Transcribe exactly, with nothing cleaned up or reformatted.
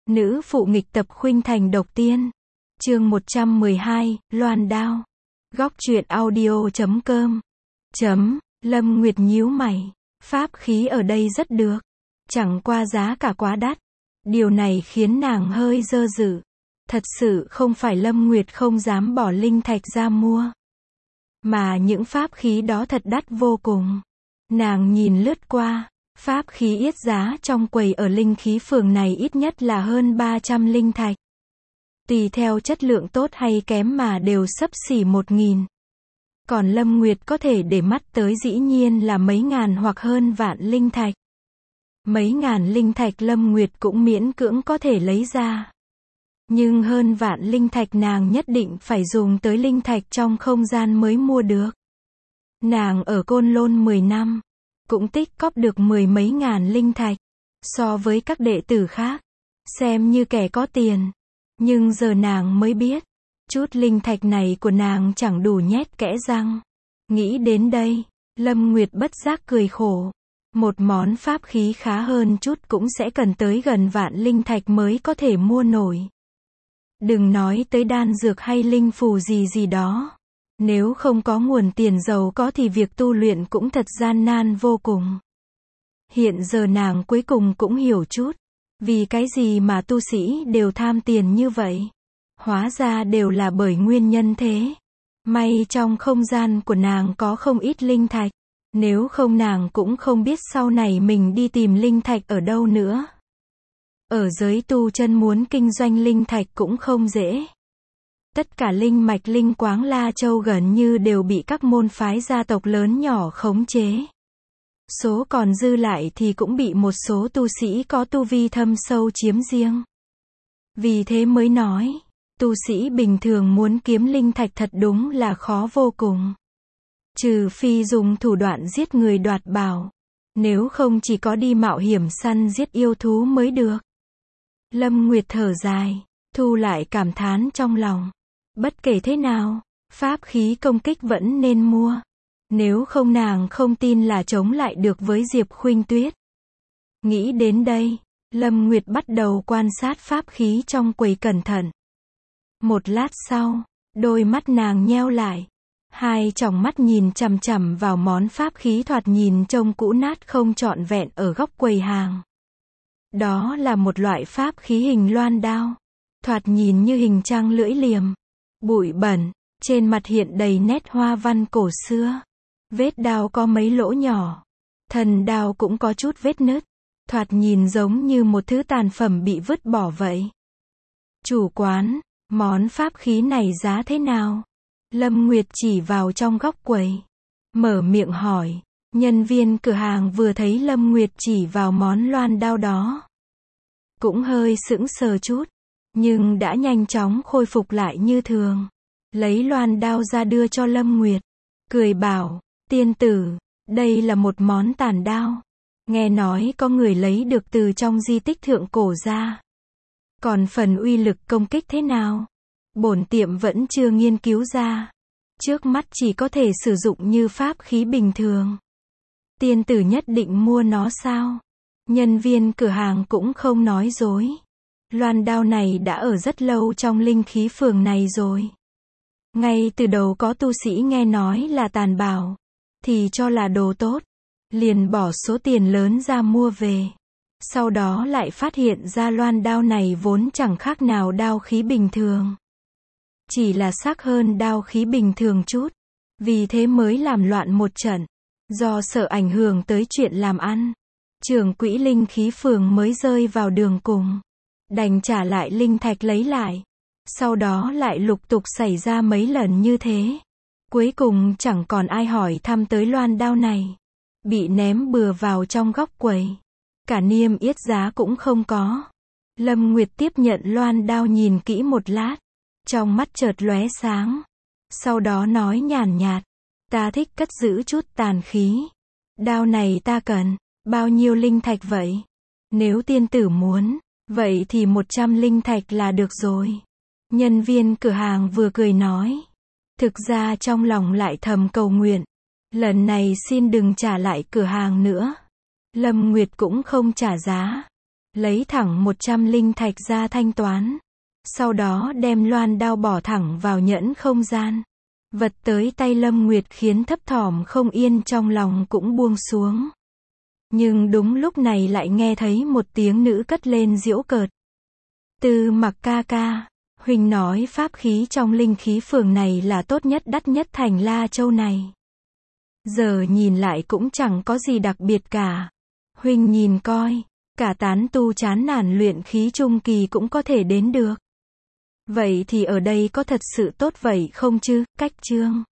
Nữ phụ nghịch tập khuynh thành độc tiên. Chương một trăm mười hai, Loan đao. Góc truyện audio chấm com. Chấm, Lâm Nguyệt nhíu mày. Pháp khí ở đây rất được. Chẳng qua giá cả quá đắt. Điều này khiến nàng hơi dơ dự. Thật sự không phải Lâm Nguyệt không dám bỏ linh thạch ra mua. Mà những pháp khí đó thật đắt vô cùng. Nàng nhìn lướt qua. Pháp khí yết giá trong quầy ở linh khí phường này ít nhất là hơn ba trăm linh thạch. Tùy theo chất lượng tốt hay kém mà đều xấp xỉ một nghìn. Còn Lâm Nguyệt có thể để mắt tới dĩ nhiên là mấy ngàn hoặc hơn vạn linh thạch. Mấy ngàn linh thạch Lâm Nguyệt cũng miễn cưỡng có thể lấy ra. Nhưng hơn vạn linh thạch nàng nhất định phải dùng tới linh thạch trong không gian mới mua được. Nàng ở Côn Lôn mười năm. Cũng tích cóp được mười mấy ngàn linh thạch. So với các đệ tử khác. Xem như kẻ có tiền. Nhưng giờ nàng mới biết. Chút linh thạch này của nàng chẳng đủ nhét kẽ răng. Nghĩ đến đây. Lâm Nguyệt bất giác cười khổ. Một món pháp khí khá hơn chút cũng sẽ cần tới gần vạn linh thạch mới có thể mua nổi. Đừng nói tới đan dược hay linh phù gì gì đó. Nếu không có nguồn tiền giàu có thì việc tu luyện cũng thật gian nan vô cùng. Hiện giờ nàng cuối cùng cũng hiểu chút. Vì cái gì mà tu sĩ đều tham tiền như vậy? Hóa ra đều là bởi nguyên nhân thế. May trong không gian của nàng có không ít linh thạch. Nếu không nàng cũng không biết sau này mình đi tìm linh thạch ở đâu nữa. Ở giới tu chân muốn kinh doanh linh thạch cũng không dễ. Tất cả linh mạch linh quáng La Châu gần như đều bị các môn phái gia tộc lớn nhỏ khống chế. Số còn dư lại thì cũng bị một số tu sĩ có tu vi thâm sâu chiếm riêng. Vì thế mới nói, tu sĩ bình thường muốn kiếm linh thạch thật đúng là khó vô cùng. Trừ phi dùng thủ đoạn giết người đoạt bảo. Nếu không chỉ có đi mạo hiểm săn giết yêu thú mới được. Lâm Nguyệt thở dài, thu lại cảm thán trong lòng. Bất kể thế nào, pháp khí công kích vẫn nên mua. Nếu không nàng không tin là chống lại được với Diệp Khuynh Tuyết. Nghĩ đến đây, Lâm Nguyệt bắt đầu quan sát pháp khí trong quầy cẩn thận. Một lát sau, đôi mắt nàng nheo lại. Hai tròng mắt nhìn chằm chằm vào món pháp khí thoạt nhìn trông cũ nát không trọn vẹn ở góc quầy hàng. Đó là một loại pháp khí hình loan đao. Thoạt nhìn như hình trang lưỡi liềm. Bụi bẩn, trên mặt hiện đầy nét hoa văn cổ xưa. Vết đao có mấy lỗ nhỏ. Thân đao cũng có chút vết nứt. Thoạt nhìn giống như một thứ tàn phẩm bị vứt bỏ vậy. Chủ quán, món pháp khí này giá thế nào? Lâm Nguyệt chỉ vào trong góc quầy. Mở miệng hỏi. Nhân viên cửa hàng vừa thấy Lâm Nguyệt chỉ vào món loan đao đó. Cũng hơi sững sờ chút. Nhưng đã nhanh chóng khôi phục lại như thường. Lấy loan đao ra đưa cho Lâm Nguyệt. Cười bảo, tiên tử, đây là một món tàn đao. Nghe nói có người lấy được từ trong di tích thượng cổ ra. Còn phần uy lực công kích thế nào? Bổn tiệm vẫn chưa nghiên cứu ra. Trước mắt chỉ có thể sử dụng như pháp khí bình thường. Tiên tử nhất định mua nó sao? Nhân viên cửa hàng cũng không nói dối. Loan đao này đã ở rất lâu trong linh khí phường này rồi. Ngay từ đầu có tu sĩ nghe nói là tàn bảo. Thì cho là đồ tốt. Liền bỏ số tiền lớn ra mua về. Sau đó lại phát hiện ra loan đao này vốn chẳng khác nào đao khí bình thường. Chỉ là sắc hơn đao khí bình thường chút. Vì thế mới làm loạn một trận. Do sợ ảnh hưởng tới chuyện làm ăn. Trưởng quỹ linh khí phường mới rơi vào đường cùng. Đành trả lại linh thạch lấy lại. Sau đó lại lục tục xảy ra mấy lần như thế. Cuối cùng chẳng còn ai hỏi thăm tới loan đao này. Bị ném bừa vào trong góc quầy. Cả niêm yết giá cũng không có. Lâm Nguyệt tiếp nhận loan đao nhìn kỹ một lát. Trong mắt chợt lóe sáng. Sau đó nói nhàn nhạt. Ta thích cất giữ chút tàn khí. Đao này ta cần. Bao nhiêu linh thạch vậy? Nếu tiên tử muốn. Vậy thì một trăm linh thạch là được rồi. Nhân viên cửa hàng vừa cười nói. Thực ra trong lòng lại thầm cầu nguyện. Lần này xin đừng trả lại cửa hàng nữa. Lâm Nguyệt cũng không trả giá. Lấy thẳng một trăm linh thạch ra thanh toán. Sau đó đem loan đao bỏ thẳng vào nhẫn không gian. Vật tới tay Lâm Nguyệt khiến thấp thỏm không yên trong lòng cũng buông xuống. Nhưng đúng lúc này lại nghe thấy một tiếng nữ cất lên giễu cợt. Tư Mặc ca ca, huynh nói pháp khí trong linh khí phường này là tốt nhất đắt nhất thành La Châu này. Giờ nhìn lại cũng chẳng có gì đặc biệt cả. Huynh nhìn coi, cả tán tu chán nản luyện khí trung kỳ cũng có thể đến được. Vậy thì ở đây có thật sự tốt vậy không chứ? Cách chương